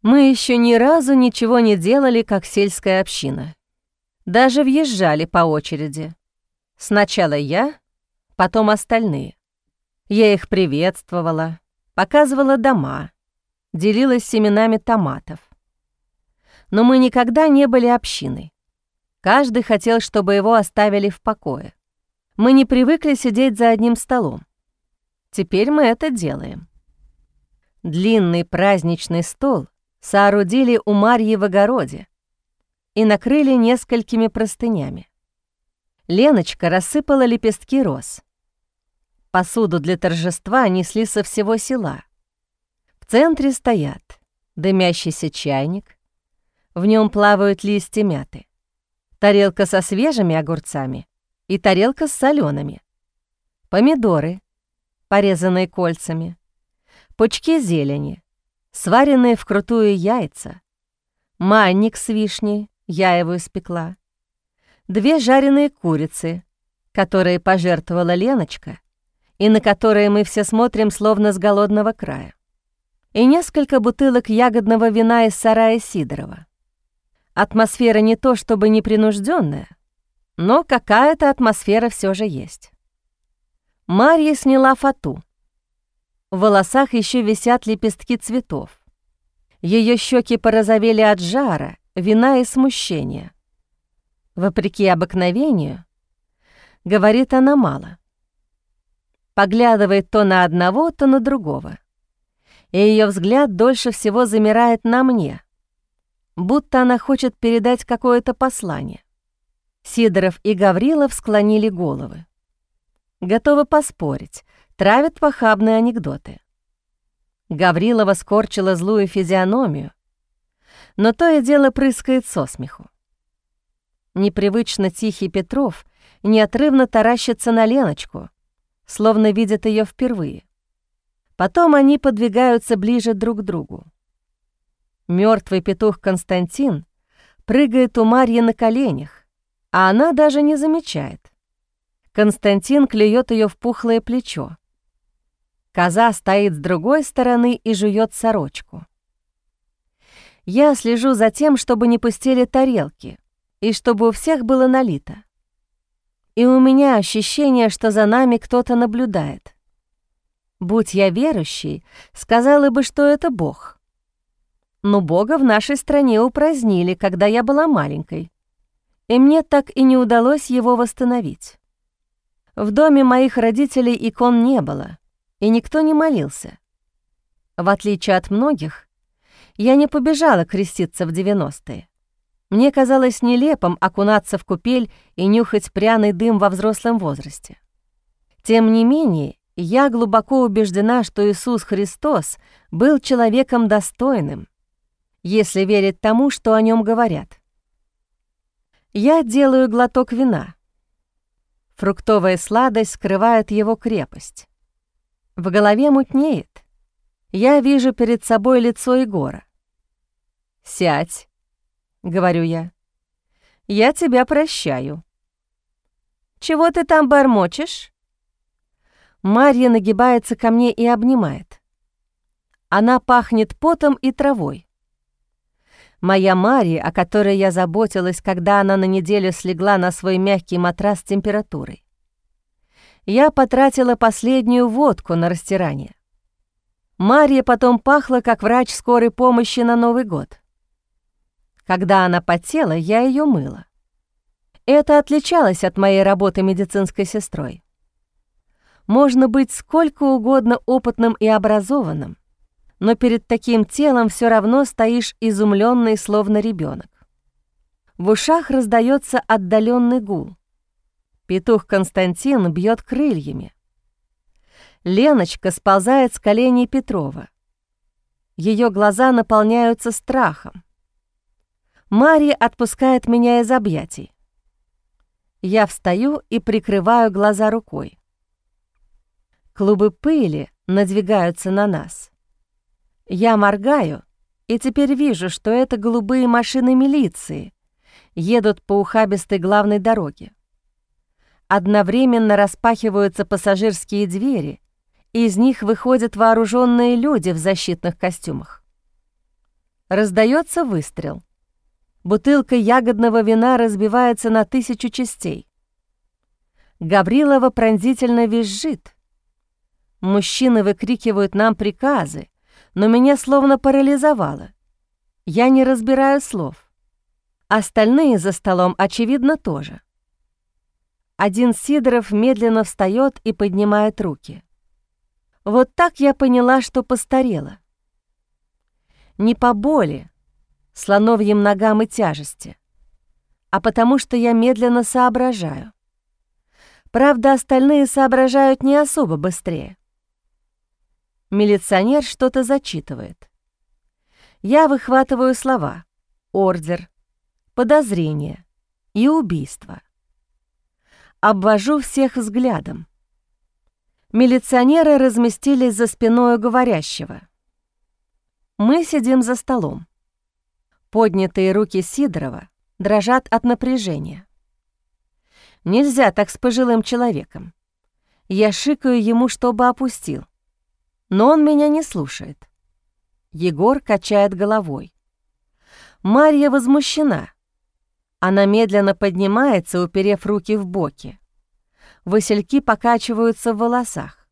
Мы еще ни разу ничего не делали, как сельская община. Даже въезжали по очереди. Сначала я, потом остальные. Я их приветствовала, показывала дома, делилась семенами томатов. Но мы никогда не были общиной. Каждый хотел, чтобы его оставили в покое. Мы не привыкли сидеть за одним столом. Теперь мы это делаем. Длинный праздничный стол соорудили у Марьи в огороде и накрыли несколькими простынями. Леночка рассыпала лепестки роз. Посуду для торжества несли со всего села. В центре стоят дымящийся чайник, в нем плавают листья мяты, тарелка со свежими огурцами и тарелка с солёными, помидоры, порезанные кольцами, пучки зелени, сваренные вкрутую яйца, манник с вишней, я его испекла, 2 жареные курицы, которые пожертвовала Леночка и на которые мы все смотрим словно с голодного края, и несколько бутылок ягодного вина из сарая Сидорова. Атмосфера не то чтобы непринужденная, но какая-то атмосфера все же есть. Марья сняла фату. В волосах еще висят лепестки цветов. Ее щеки порозовели от жара, вина и смущения. Вопреки обыкновению, говорит она мало. Поглядывает то на одного, то на другого. И ее взгляд дольше всего замирает на мне, будто она хочет передать какое-то послание. Сидоров и Гаврилов склонили головы. Готовы поспорить, травят похабные анекдоты. Гаврилова скорчила злую физиономию, но то и дело прыскает со смеху. Непривычно тихий Петров неотрывно таращится на Леночку, словно видит ее впервые. Потом они подвигаются ближе друг к другу. Мертвый петух Константин прыгает у Марьи на коленях, а она даже не замечает. Константин клюет ее в пухлое плечо. Коза стоит с другой стороны и жует сорочку. Я слежу за тем, чтобы не пустили тарелки и чтобы у всех было налито. И у меня ощущение, что за нами кто-то наблюдает. Будь я верующей, сказала бы, что это Бог. Но Бога в нашей стране упразднили, когда я была маленькой, и мне так и не удалось его восстановить. В доме моих родителей икон не было, и никто не молился. В отличие от многих, я не побежала креститься в 90-е. Мне казалось нелепым окунаться в купель и нюхать пряный дым во взрослом возрасте. Тем не менее, я глубоко убеждена, что Иисус Христос был человеком достойным, если верить тому, что о нем говорят. Я делаю глоток вина. Фруктовая сладость скрывает его крепость. В голове мутнеет. Я вижу перед собой лицо Егора. «Сядь», — говорю я. «Я тебя прощаю». «Чего ты там бормочешь?» Марья нагибается ко мне и обнимает. Она пахнет потом и травой. Моя Марья, о которой я заботилась, когда она на неделю слегла на свой мягкий матрас с температурой. Я потратила последнюю водку на растирание. Марья потом пахла, как врач скорой помощи на Новый год. Когда она потела, я ее мыла. Это отличалось от моей работы медицинской сестрой. Можно быть сколько угодно опытным и образованным, но перед таким телом все равно стоишь изумленный, словно ребенок. В ушах раздается отдаленный гул. Петух Константин бьет крыльями. Леночка сползает с коленей Петрова. Ее глаза наполняются страхом. Марья отпускает меня из объятий. Я встаю и прикрываю глаза рукой. Клубы пыли надвигаются на нас. Я моргаю, и теперь вижу, что это голубые машины милиции едут по ухабистой главной дороге. Одновременно распахиваются пассажирские двери, и из них выходят вооруженные люди в защитных костюмах. Раздается выстрел. Бутылка ягодного вина разбивается на 1000 частей. Гаврилова пронзительно визжит. Мужчины выкрикивают нам приказы, но меня словно парализовало. Я не разбираю слов. Остальные за столом, очевидно, тоже. Один Сидоров медленно встает и поднимает руки. Вот так я поняла, что постарела. Не по боли, слоновьим ногам и тяжести, а потому что я медленно соображаю. Правда, остальные соображают не особо быстрее. Милиционер что-то зачитывает. Я выхватываю слова: ордер, подозрение и убийство. Обвожу всех взглядом. Милиционеры разместились за спиной говорящего. Мы сидим за столом. Поднятые руки Сидорова дрожат от напряжения. Нельзя так с пожилым человеком. Я шикаю ему, чтобы опустил. Но он меня не слушает. Егор качает головой. Марья возмущена. Она медленно поднимается, уперев руки в боки. Васильки покачиваются в волосах.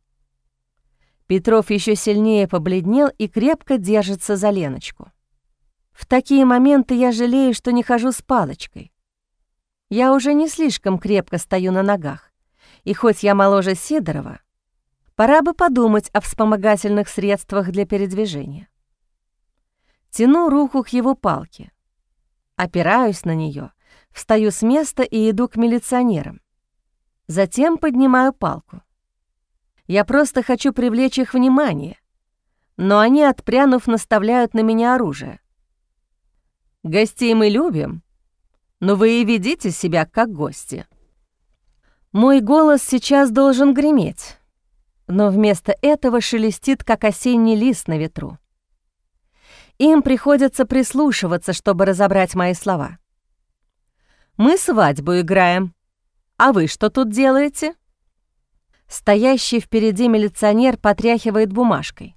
Петров еще сильнее побледнел и крепко держится за Леночку. В такие моменты я жалею, что не хожу с палочкой. Я уже не слишком крепко стою на ногах, и хоть я моложе Сидорова, пора бы подумать о вспомогательных средствах для передвижения. Тяну руку к его палке, опираюсь на нее, встаю с места и иду к милиционерам. Затем поднимаю палку. Я просто хочу привлечь их внимание, но они, отпрянув, наставляют на меня оружие. Гостей мы любим, но вы и ведите себя как гости. Мой голос сейчас должен греметь, но вместо этого шелестит, как осенний лист на ветру. Им приходится прислушиваться, чтобы разобрать мои слова. Мы свадьбу играем, а вы что тут делаете? Стоящий впереди милиционер потряхивает бумажкой.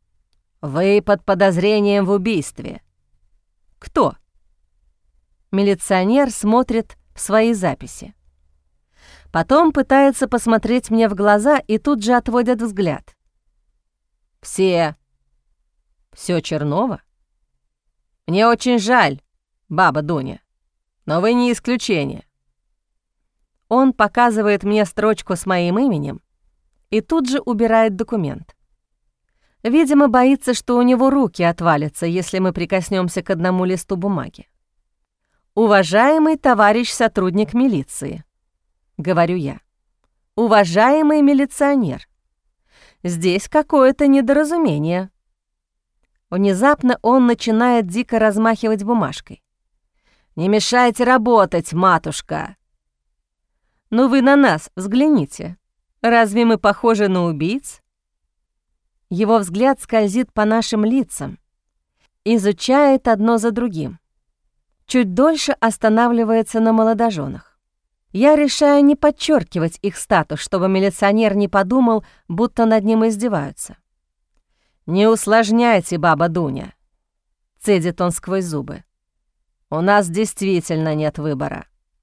Вы под подозрением в убийстве. Кто? Милиционер смотрит в свои записи. Потом пытается посмотреть мне в глаза и тут же отводит взгляд. Все Чернова? Мне очень жаль, баба Дуня, но вы не исключение. Он показывает мне строчку с моим именем и тут же убирает документ. Видимо, боится, что у него руки отвалятся, если мы прикоснемся к одному листу бумаги. «Уважаемый товарищ сотрудник милиции», — говорю я, — «уважаемый милиционер, здесь какое-то недоразумение». Внезапно он начинает дико размахивать бумажкой. «Не мешайте работать, матушка!» «Ну вы на нас взгляните. Разве мы похожи на убийц?» Его взгляд скользит по нашим лицам, изучает одно за другим. Чуть дольше останавливается на молодоженах. Я решаю не подчеркивать их статус, чтобы милиционер не подумал, будто над ним издеваются. «Не усложняйте, баба Дуня», — цедит он сквозь зубы. «У нас действительно нет выбора».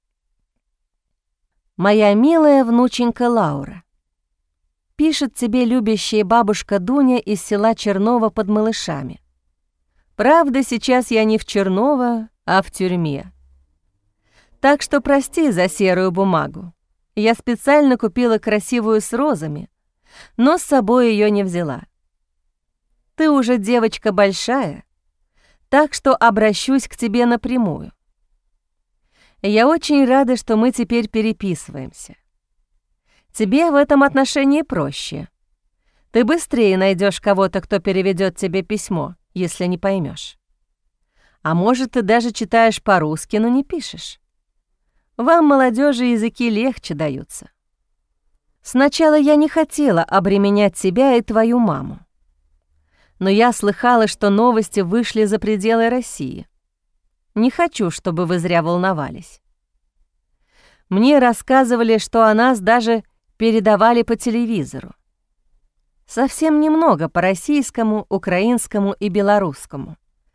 «Моя милая внученька Лаура, пишет тебе любящая бабушка Дуня из села Черново под Малышами. Правда, сейчас я не в Черново, а в тюрьме. Так что прости за серую бумагу. Я специально купила красивую с розами, но с собой ее не взяла. Ты уже девочка большая, так что обращусь к тебе напрямую. Я очень рада, что мы теперь переписываемся. Тебе в этом отношении проще. Ты быстрее найдешь кого-то, кто переведет тебе письмо, если не поймешь. А может, ты даже читаешь по-русски, но не пишешь. Вам, молодежи, языки легче даются. Сначала я не хотела обременять тебя и твою маму. Но я слыхала, что новости вышли за пределы России. Не хочу, чтобы вы зря волновались. Мне рассказывали, что о нас даже передавали по телевизору. Совсем немного по российскому, украинскому и белорусскому.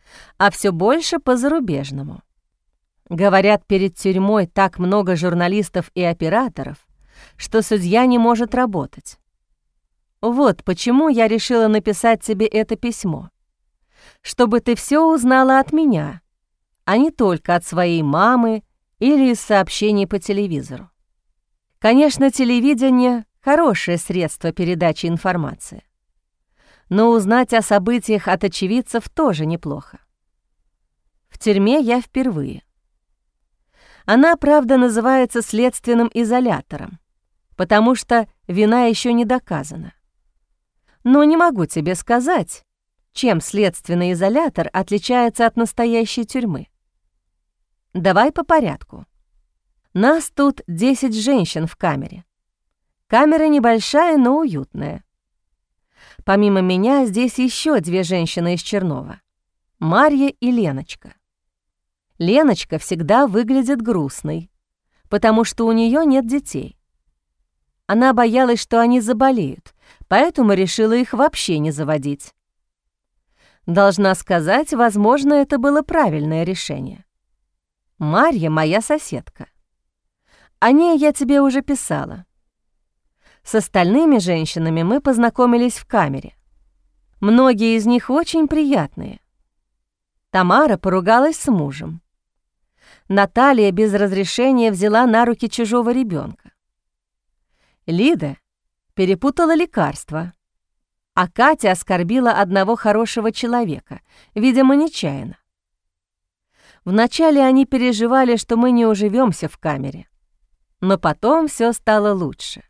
а все больше по зарубежному. Говорят, перед тюрьмой так много журналистов и операторов, что судья не может работать. Вот почему я решила написать тебе это письмо, чтобы ты все узнала от меня, а не только от своей мамы или из сообщений по телевизору. Конечно, телевидение — хорошее средство передачи информации, но узнать о событиях от очевидцев тоже неплохо. В тюрьме я впервые. Она, правда, называется следственным изолятором, потому что вина еще не доказана. Но не могу тебе сказать, чем следственный изолятор отличается от настоящей тюрьмы. Давай по порядку. Нас тут 10 женщин в камере. Камера небольшая, но уютная. Помимо меня здесь еще 2 женщины из Чернова — Марья и Леночка. Леночка всегда выглядит грустной, потому что у нее нет детей. Она боялась, что они заболеют, поэтому решила их вообще не заводить. Должна сказать, возможно, это было правильное решение. Марья — моя соседка. О ней я тебе уже писала. С остальными женщинами мы познакомились в камере. Многие из них очень приятные. Тамара поругалась с мужем. Наталья без разрешения взяла на руки чужого ребенка. Лида перепутала лекарства, а Катя оскорбила одного хорошего человека, видимо, нечаянно. Вначале они переживали, что мы не уживемся в камере, но потом все стало лучше.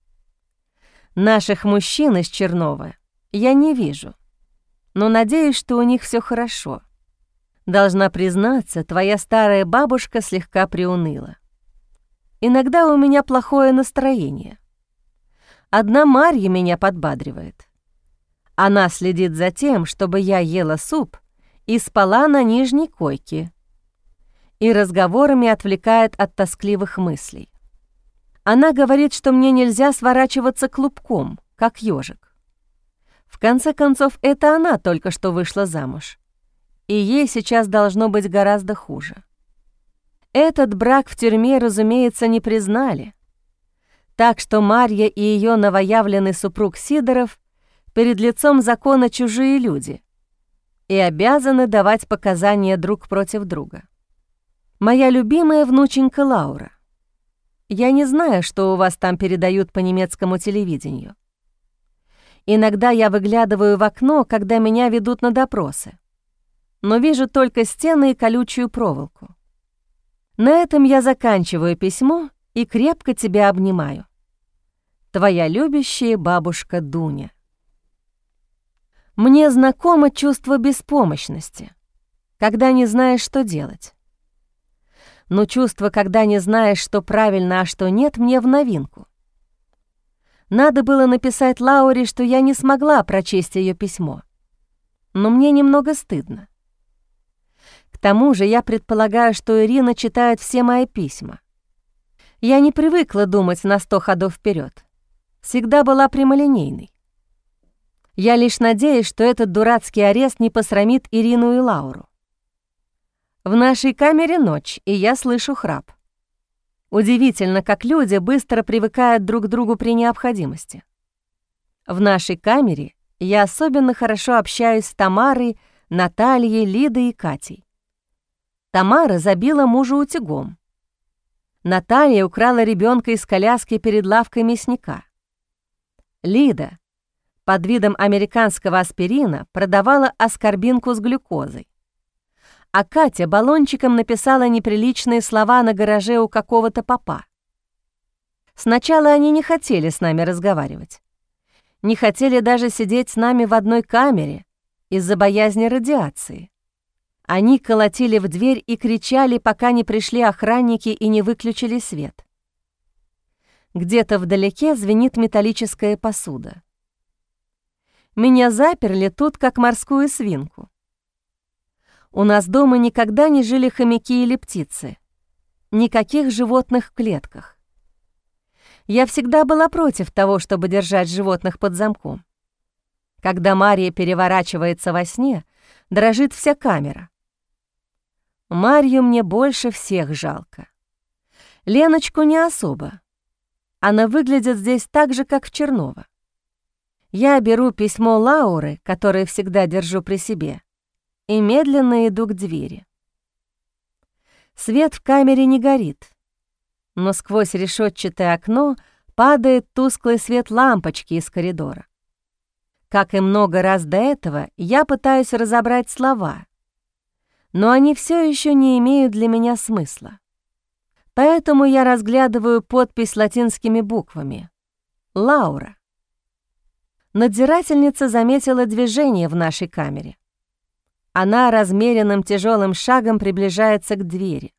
Наших мужчин из Чернова я не вижу, но надеюсь, что у них все хорошо. Должна признаться, твоя старая бабушка слегка приуныла. Иногда у меня плохое настроение. Одна Марья меня подбадривает. Она следит за тем, чтобы я ела суп и спала на нижней койке, и разговорами отвлекает от тоскливых мыслей. Она говорит, что мне нельзя сворачиваться клубком, как ёжик. В конце концов, это она только что вышла замуж, и ей сейчас должно быть гораздо хуже. Этот брак в тюрьме, разумеется, не признали, так что Марья и ее новоявленный супруг Сидоров перед лицом закона чужие люди и обязаны давать показания друг против друга. Моя любимая внученька Лаура. Я не знаю, что у вас там передают по немецкому телевидению. Иногда я выглядываю в окно, когда меня ведут на допросы, но вижу только стены и колючую проволоку. На этом я заканчиваю письмо и крепко тебя обнимаю. Твоя любящая бабушка Дуня. Мне знакомо чувство беспомощности, когда не знаешь, что делать. Но чувство, когда не знаешь, что правильно, а что нет, мне в новинку. Надо было написать Лауре, что я не смогла прочесть ее письмо, но мне немного стыдно. К тому же я предполагаю, что Ирина читает все мои письма. Я не привыкла думать на 100 ходов вперед. Всегда была прямолинейной. Я лишь надеюсь, что этот дурацкий арест не посрамит Ирину и Лауру. В нашей камере ночь, и я слышу храп. Удивительно, как люди быстро привыкают друг к другу при необходимости. В нашей камере я особенно хорошо общаюсь с Тамарой, Натальей, Лидой и Катей. Тамара забила мужа утюгом. Наталья украла ребенка из коляски перед лавкой мясника. Лида под видом американского аспирина продавала аскорбинку с глюкозой. А Катя баллончиком написала неприличные слова на гараже у какого-то попа. Сначала они не хотели с нами разговаривать. Не хотели даже сидеть с нами в одной камере из-за боязни радиации. Они колотили в дверь и кричали, пока не пришли охранники и не выключили свет. Где-то вдалеке звенит металлическая посуда. Меня заперли тут, как морскую свинку. У нас дома никогда не жили хомяки или птицы. Никаких животных в клетках. Я всегда была против того, чтобы держать животных под замком. Когда Мария переворачивается во сне, Дрожит вся камера. Марью мне больше всех жалко. Леночку не особо. Она выглядит здесь так же, как в Черново. Я беру письмо Лауры, которое всегда держу при себе, и медленно иду к двери. Свет в камере не горит, но сквозь решетчатое окно падает тусклый свет лампочки из коридора. Как и много раз до этого, я пытаюсь разобрать слова, но они все еще не имеют для меня смысла. Поэтому я разглядываю подпись латинскими буквами «Лаура». Надзирательница заметила движение в нашей камере. Она размеренным тяжелым шагом приближается к двери.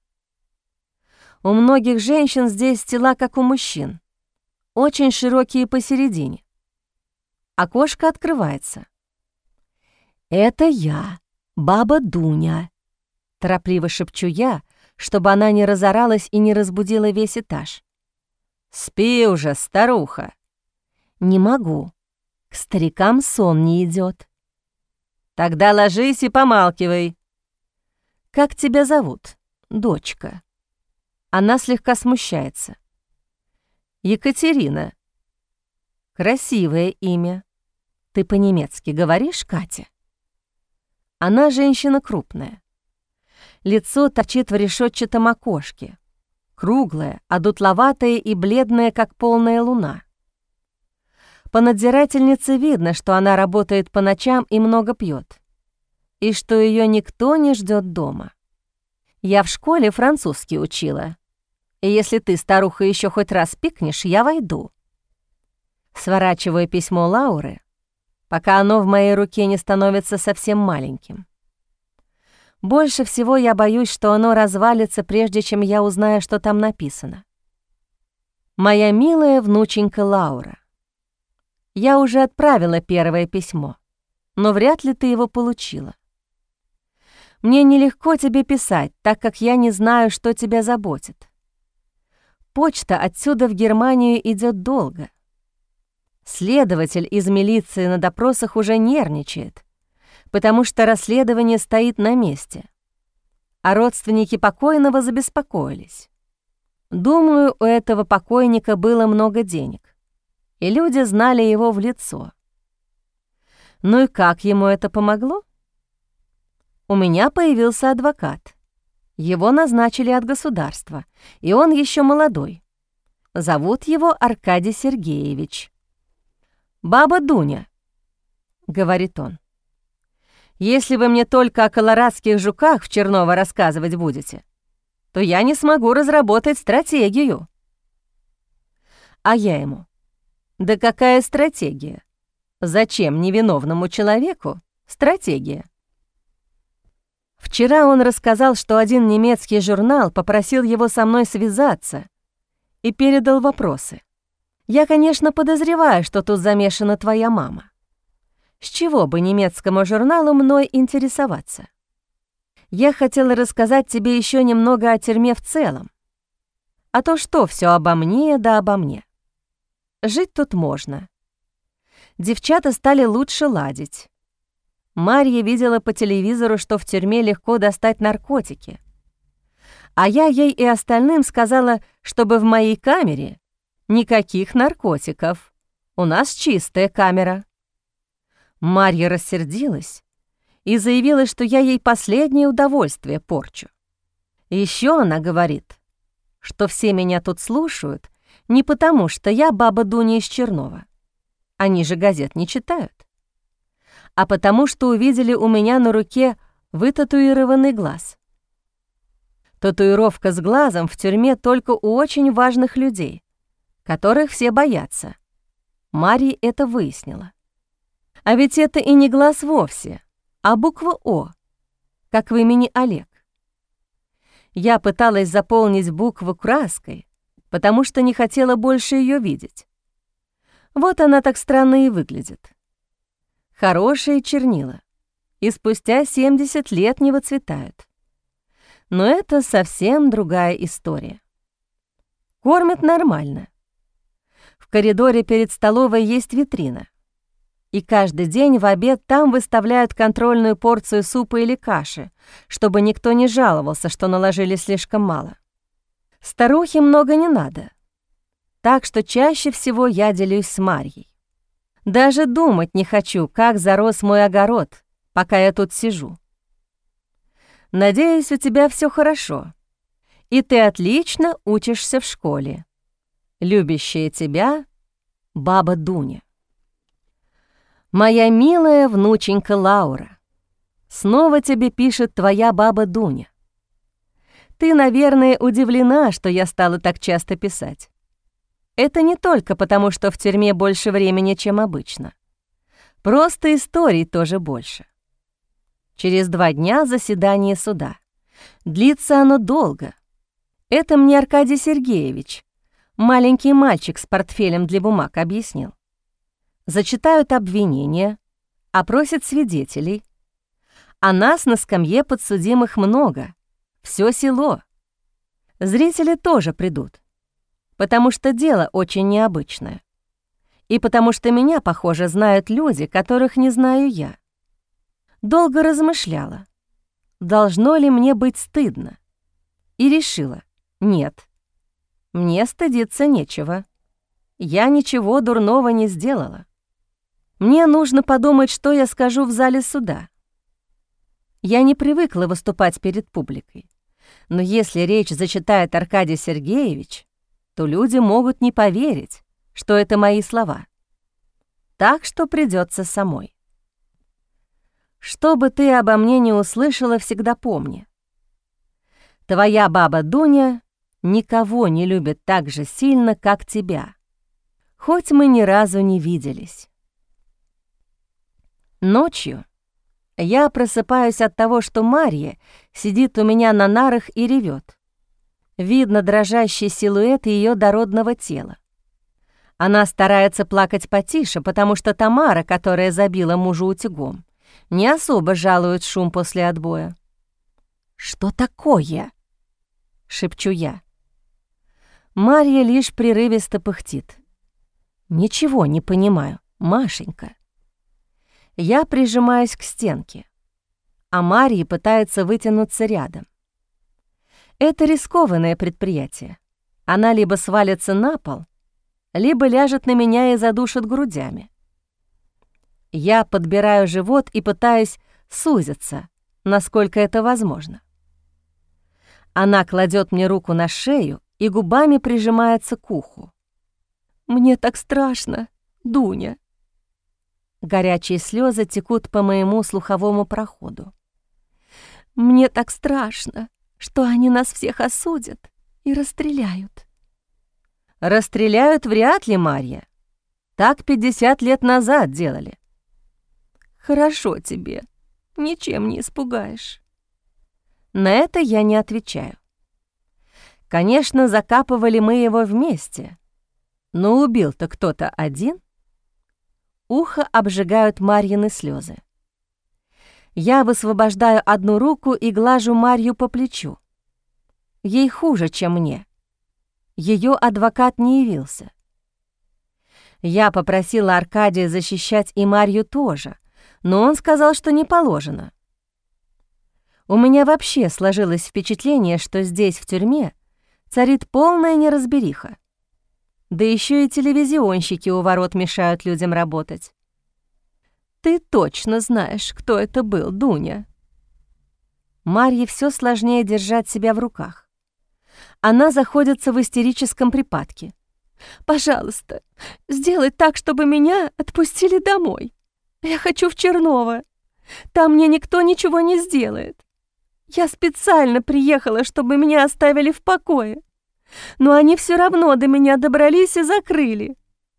У многих женщин здесь тела, как у мужчин, очень широкие посередине. Окошко открывается. «Это я, баба Дуня», — торопливо шепчу я, чтобы она не разоралась и не разбудила весь этаж. «Спи уже, старуха!» «Не могу. К старикам сон не идет. «Тогда ложись и помалкивай». «Как тебя зовут, дочка?» Она слегка смущается. «Екатерина». «Красивое имя. Ты по-немецки говоришь, Катя?» Она женщина крупная. Лицо торчит в решетчатом окошке. Круглое, одутловатое и бледное, как полная луна. По надзирательнице видно, что она работает по ночам и много пьет, и что ее никто не ждет дома. Я в школе французский учила, и если ты, старуха, еще хоть раз пикнешь, я войду. Сворачиваю письмо Лауры, пока оно в моей руке не становится совсем маленьким. Больше всего я боюсь, что оно развалится, прежде чем я узнаю, что там написано. «Моя милая внученька Лаура, я уже отправила первое письмо, но вряд ли ты его получила. Мне нелегко тебе писать, так как я не знаю, что тебя заботит. Почта отсюда в Германию идет долго. Следователь из милиции на допросах уже нервничает, потому что расследование стоит на месте, а родственники покойного забеспокоились. Думаю, у этого покойника было много денег, и люди знали его в лицо. Ну и как ему это помогло? У меня появился адвокат. Его назначили от государства, и он еще молодой. Зовут его Аркадий Сергеевич. «Баба Дуня», — говорит он, — «если вы мне только о колорадских жуках в Черново рассказывать будете, то я не смогу разработать стратегию». А я ему: «Да какая стратегия? Зачем невиновному человеку стратегия?» Вчера он рассказал, что один немецкий журнал попросил его со мной связаться и передал вопросы. Я, конечно, подозреваю, что тут замешана твоя мама. С чего бы немецкому журналу мной интересоваться? Я хотела рассказать тебе еще немного о тюрьме в целом. А то что все обо мне да обо мне. Жить тут можно. Девчата стали лучше ладить. Марья видела по телевизору, что в тюрьме легко достать наркотики. А я ей и остальным сказала, чтобы в моей камере никаких наркотиков. У нас чистая камера. Марья рассердилась и заявила, что я ей последнее удовольствие порчу. Еще она говорит, что все меня тут слушают не потому, что я баба Дуня из Чернова. Они же газет не читают. А потому что увидели у меня на руке вытатуированный глаз. Татуировка с глазом в тюрьме только у очень важных людей, которых все боятся. Марья это выяснила. А ведь это и не глаз вовсе, а буква «О», как в имени Олег. Я пыталась заполнить букву краской, потому что не хотела больше ее видеть. Вот она так странно и выглядит. Хорошие чернила, и спустя 70 лет не выцветают. Но это совсем другая история. Кормят нормально. В коридоре перед столовой есть витрина. И каждый день в обед там выставляют контрольную порцию супа или каши, чтобы никто не жаловался, что наложили слишком мало. Старухе много не надо, так что чаще всего я делюсь с Марьей. Даже думать не хочу, как зарос мой огород, пока я тут сижу. Надеюсь, у тебя все хорошо, и ты отлично учишься в школе. Любящая тебя баба Дуня. Моя милая внученька Лаура, снова тебе пишет твоя баба Дуня. Ты, наверное, удивлена, что я стала так часто писать. Это не только потому, что в тюрьме больше времени, чем обычно. Просто историй тоже больше. Через 2 дня заседание суда. Длится оно долго. Это мне Аркадий Сергеевич, маленький мальчик с портфелем для бумаг, объяснил. Зачитают обвинения, опросят свидетелей. А нас на скамье подсудимых много, всё село. Зрители тоже придут, потому что дело очень необычное. И потому что меня, похоже, знают люди, которых не знаю я. Долго размышляла, должно ли мне быть стыдно. И решила, нет, мне стыдиться нечего. Я ничего дурного не сделала. Мне нужно подумать, что я скажу в зале суда. Я не привыкла выступать перед публикой, но если речь зачитает Аркадий Сергеевич, то люди могут не поверить, что это мои слова. Так что придется самой. Что бы ты обо мне не услышала, всегда помни. Твоя баба Дуня никого не любит так же сильно, как тебя, хоть мы ни разу не виделись. Ночью я просыпаюсь от того, что Марья сидит у меня на нарах и ревет. Видно дрожащий силуэт ее дородного тела. Она старается плакать потише, потому что Тамара, которая забила мужу утюгом, не особо жалует шум после отбоя. «Что такое?» — шепчу я. Марья лишь прерывисто пыхтит. «Ничего не понимаю, Машенька». Я прижимаюсь к стенке, а Марья пытается вытянуться рядом. Это рискованное предприятие. Она либо свалится на пол, либо ляжет на меня и задушит грудями. Я подбираю живот и пытаюсь сузиться, насколько это возможно. Она кладет мне руку на шею и губами прижимается к уху. «Мне так страшно, Дуня». Горячие слезы текут по моему слуховому проходу. «Мне так страшно, что они нас всех осудят и расстреляют». «Расстреляют вряд ли, Марья. Так 50 лет назад делали». «Хорошо тебе, ничем не испугаешь». На это я не отвечаю. Конечно, закапывали мы его вместе, но убил-то кто-то один. Ухо обжигают Марьины слезы. Я высвобождаю одну руку и глажу Марью по плечу. Ей хуже, чем мне. Ее адвокат не явился. Я попросила Аркадия защищать и Марью тоже, но он сказал, что не положено. У меня вообще сложилось впечатление, что здесь, в тюрьме, царит полная неразбериха. Да еще и телевизионщики у ворот мешают людям работать. Ты точно знаешь, кто это был, Дуня. Марье все сложнее держать себя в руках. Она заходится в истерическом припадке. «Пожалуйста, сделай так, чтобы меня отпустили домой. Я хочу в Черново. Там мне никто ничего не сделает. Я специально приехала, чтобы меня оставили в покое. Но они все равно до меня добрались и закрыли».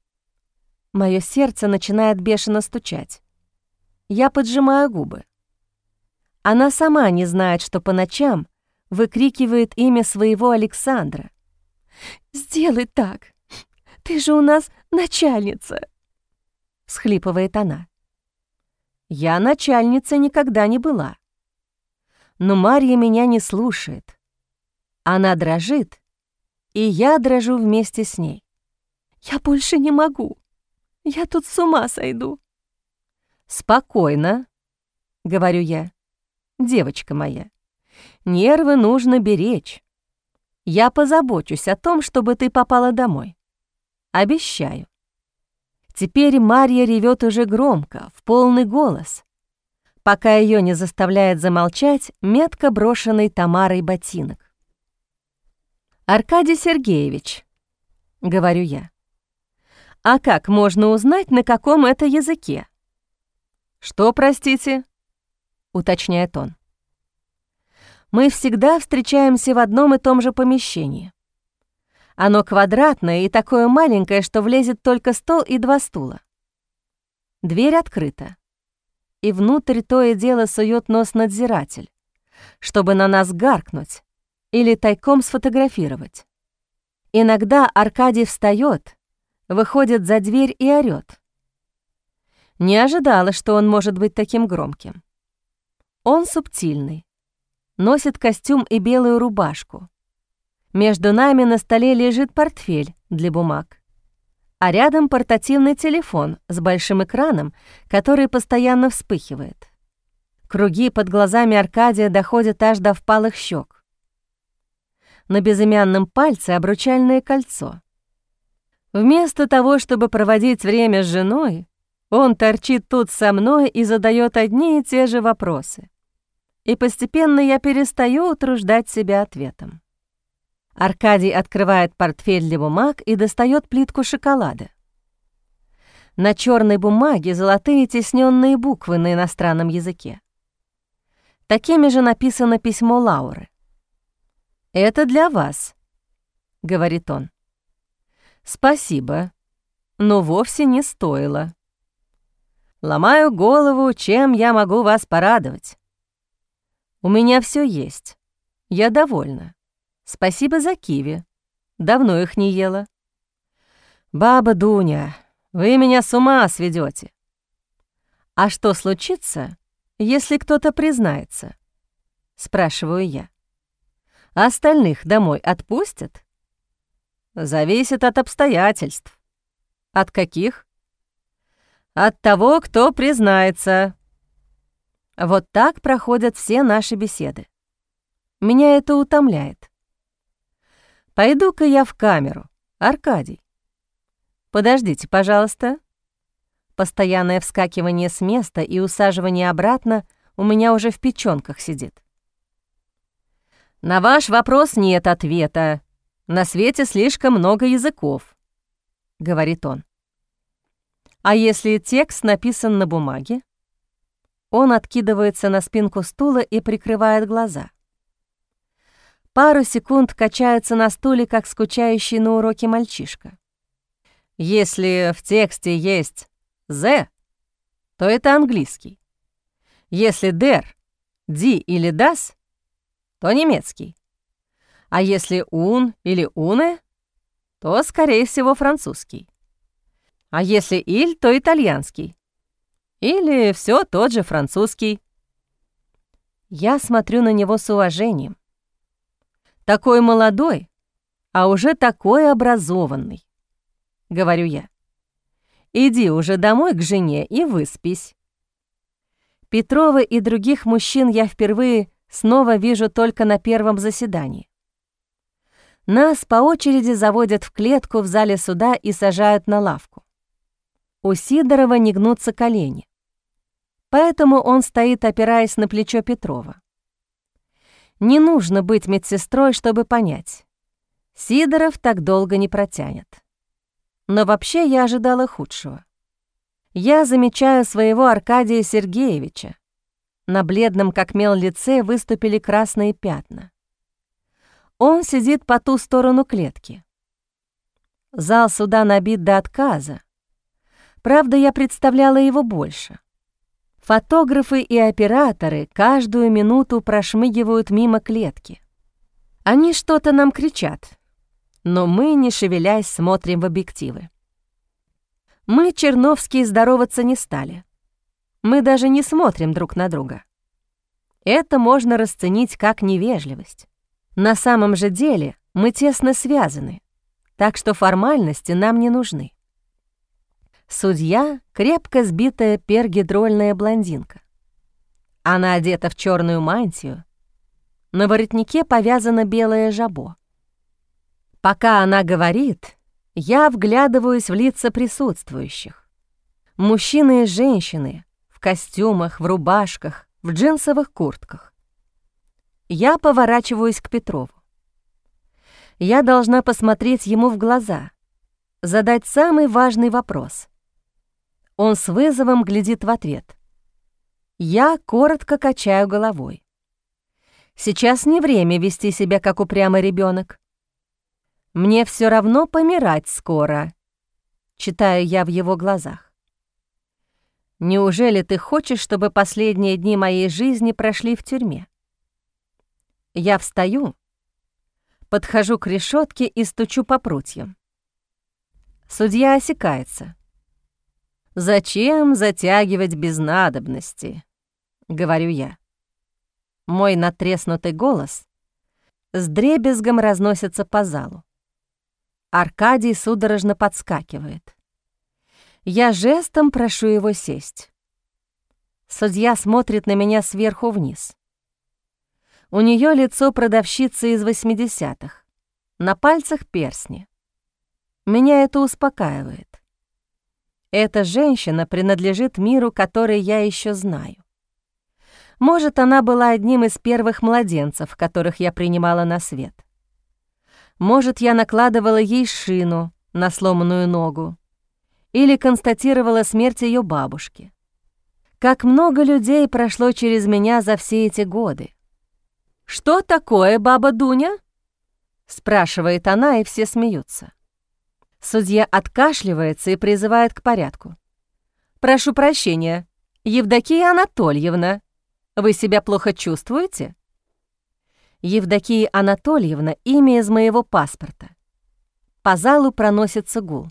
Мое сердце начинает бешено стучать. Я поджимаю губы. Она сама не знает, что по ночам выкрикивает имя своего Александра. «Сделай так. Ты же у нас начальница», — всхлипывает она. Я начальница никогда не была. Но Марья меня не слушает. Она дрожит, и я дрожу вместе с ней. «Я больше не могу. Я тут с ума сойду. «Спокойно», — говорю я. «Девочка моя, нервы нужно беречь. Я позабочусь о том, чтобы ты попала домой. Обещаю». Теперь Марья ревет уже громко, в полный голос, пока ее не заставляет замолчать метко брошенный Тамарой ботинок. «Аркадий Сергеевич», — говорю я, — «а как можно узнать, на каком это языке?» «Что, простите?» — уточняет он. «Мы всегда встречаемся в одном и том же помещении. Оно квадратное и такое маленькое, что влезет только стол и 2 стула. Дверь открыта, и внутрь то и дело сует нос надзиратель, чтобы на нас гаркнуть или тайком сфотографировать. Иногда Аркадий встаёт, выходит за дверь и орёт. Не ожидала, что он может быть таким громким. Он субтильный, носит костюм и белую рубашку. Между нами на столе лежит портфель для бумаг, а рядом портативный телефон с большим экраном, который постоянно вспыхивает. Круги под глазами Аркадия доходят аж до впалых щек. На безымянном пальце обручальное кольцо. Вместо того, чтобы проводить время с женой, он торчит тут со мной и задает одни и те же вопросы. И постепенно я перестаю утруждать себя ответом. Аркадий открывает портфель для бумаг и достает плитку шоколада. На черной бумаге золотые тисненные буквы на иностранном языке. Такими же написано письмо Лауры. «Это для вас», — говорит он. «Спасибо, но вовсе не стоило. Ломаю голову, чем я могу вас порадовать. У меня все есть. Я довольна. Спасибо за киви. Давно их не ела. Баба Дуня, вы меня с ума сведете. А что случится, если кто-то признается?» Спрашиваю я. «Остальных домой отпустят?» «Зависит от обстоятельств». «От каких?» «От того, кто признается». Вот так проходят все наши беседы. Меня это утомляет. «Пойду-ка я в камеру, Аркадий». «Подождите, пожалуйста». Постоянное вскакивание с места и усаживание обратно у меня уже в печёнках сидит. «На ваш вопрос нет ответа. На свете слишком много языков», — говорит он. «А если текст написан на бумаге?» Он откидывается на спинку стула и прикрывает глаза. Пару секунд качается на стуле, как скучающий на уроке мальчишка. «Если в тексте есть «the», то это английский. Если «der», «die» или «das», то немецкий. А если «un» или «une», то, скорее всего, французский. А если «il», то итальянский. Или все тот же французский. Я смотрю на него с уважением. Такой молодой, а уже такой образованный, говорю я. Иди уже домой к жене и выспись. Петрова и других мужчин я впервые снова вижу только на первом заседании. Нас по очереди заводят в клетку в зале суда и сажают на лавку. У Сидорова не гнутся колени, поэтому он стоит, опираясь на плечо Петрова. Не нужно быть медсестрой, чтобы понять. Сидоров так долго не протянет. Но вообще я ожидала худшего. Я замечаю своего Аркадия Сергеевича. На бледном как мел лице выступили красные пятна. Он сидит по ту сторону клетки. Зал суда набит до отказа. Правда, я представляла его больше. Фотографы и операторы каждую минуту прошмыгивают мимо клетки. Они что-то нам кричат, но мы, не шевелясь, смотрим в объективы. Мы, Черновские, здороваться не стали. Мы даже не смотрим друг на друга. Это можно расценить как невежливость. На самом же деле мы тесно связаны, так что формальности нам не нужны. Судья — крепко сбитая пергидрольная блондинка. Она одета в черную мантию, на воротнике повязано белое жабо. Пока она говорит, я вглядываюсь в лица присутствующих. Мужчины и женщины в костюмах, в рубашках, в джинсовых куртках. Я поворачиваюсь к Петрову. Я должна посмотреть ему в глаза, задать самый важный вопрос. Он с вызовом глядит в ответ. Я коротко качаю головой. Сейчас не время вести себя как упрямый ребенок. Мне все равно помирать скоро, читаю я в его глазах. Неужели ты хочешь, чтобы последние дни моей жизни прошли в тюрьме? Я встаю, подхожу к решетке и стучу по прутьям. Судья осекается. «Зачем затягивать без надобности?» — говорю я. Мой натреснутый голос с дребезгом разносится по залу. Аркадий судорожно подскакивает. Я жестом прошу его сесть. Судья смотрит на меня сверху вниз. У нее лицо продавщицы из 80-х, на пальцах перстни. Меня это успокаивает. Эта женщина принадлежит миру, который я еще знаю. Может, она была одним из первых младенцев, которых я принимала на свет. Может, я накладывала ей шину на сломанную ногу или констатировала смерть ее бабушки. Как много людей прошло через меня за все эти годы. «Что такое, баба Дуня?» — спрашивает она, и все смеются. Судья откашливается и призывает к порядку. «Прошу прощения, Евдокия Анатольевна, вы себя плохо чувствуете?» Евдокия Анатольевна — имя из моего паспорта. По залу проносится гул.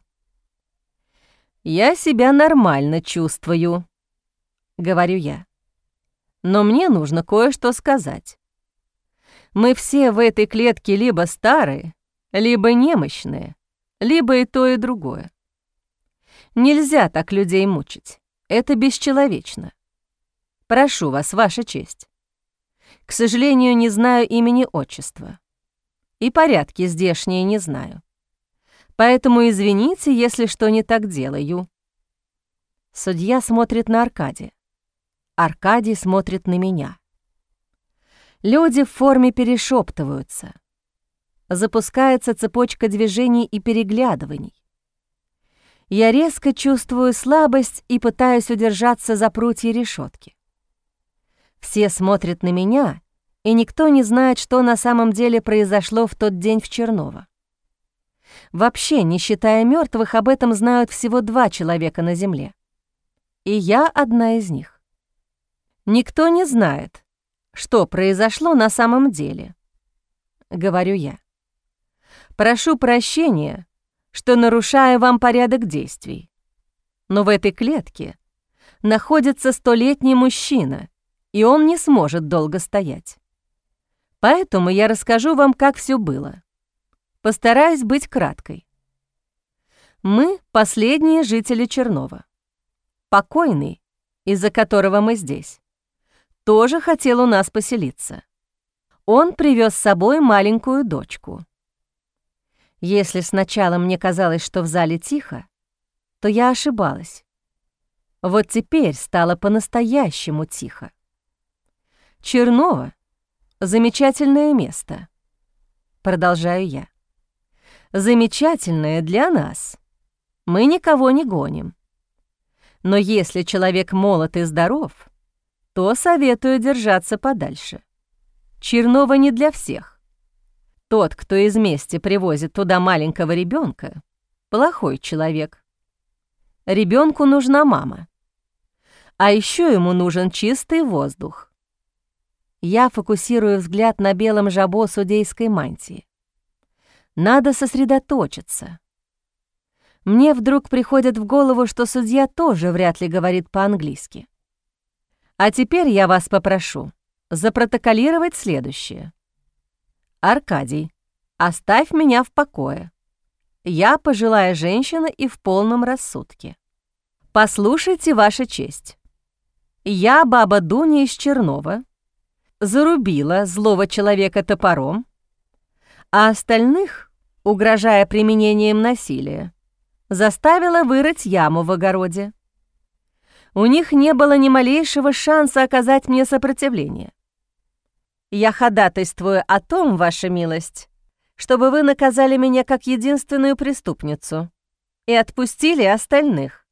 «Я себя нормально чувствую», — говорю я. «Но мне нужно кое-что сказать. Мы все в этой клетке либо старые, либо немощные, либо и то, и другое. Нельзя так людей мучить. Это бесчеловечно. Прошу вас, Ваша честь. К сожалению, не знаю имени-отчества. И порядки здешние не знаю. Поэтому извините, если что не так делаю». Судья смотрит на Аркадия. Аркадий смотрит на меня. Люди в форме перешептываются. Запускается цепочка движений и переглядываний. Я резко чувствую слабость и пытаюсь удержаться за прутья решетки. Все смотрят на меня, и никто не знает, что на самом деле произошло в тот день в Черново. Вообще, не считая мертвых, об этом знают всего 2 человека на земле. И я одна из них. Никто не знает, что произошло на самом деле, говорю я. Прошу прощения, что нарушаю вам порядок действий, но в этой клетке находится 100-летний мужчина, и он не сможет долго стоять. Поэтому я расскажу вам, как все было. Постараюсь быть краткой. Мы — последние жители Чернова. Покойный, из-за которого мы здесь, тоже хотел у нас поселиться. Он привез с собой маленькую дочку. Если сначала мне казалось, что в зале тихо, то я ошибалась. Вот теперь стало по-настоящему тихо. Черново — замечательное место, продолжаю я. Замечательное для нас. Мы никого не гоним. Но если человек молод и здоров, то советую держаться подальше. Черново не для всех. Тот, кто из мести привозит туда маленького ребенка, плохой человек. Ребенку нужна мама. А еще ему нужен чистый воздух. Я фокусирую взгляд на белом жабо судейской мантии. Надо сосредоточиться. Мне вдруг приходит в голову, что судья тоже вряд ли говорит по-английски. А теперь я вас попрошу запротоколировать следующее. Аркадий, оставь меня в покое. Я пожилая женщина и в полном рассудке. «Послушайте, Ваша честь. Я, баба Дуня из Чернова, зарубила злого человека топором, а остальных, угрожая применением насилия, заставила вырыть яму в огороде. У них не было ни малейшего шанса оказать мне сопротивление. Я ходатайствую о том, Ваша милость, чтобы вы наказали меня как единственную преступницу и отпустили остальных».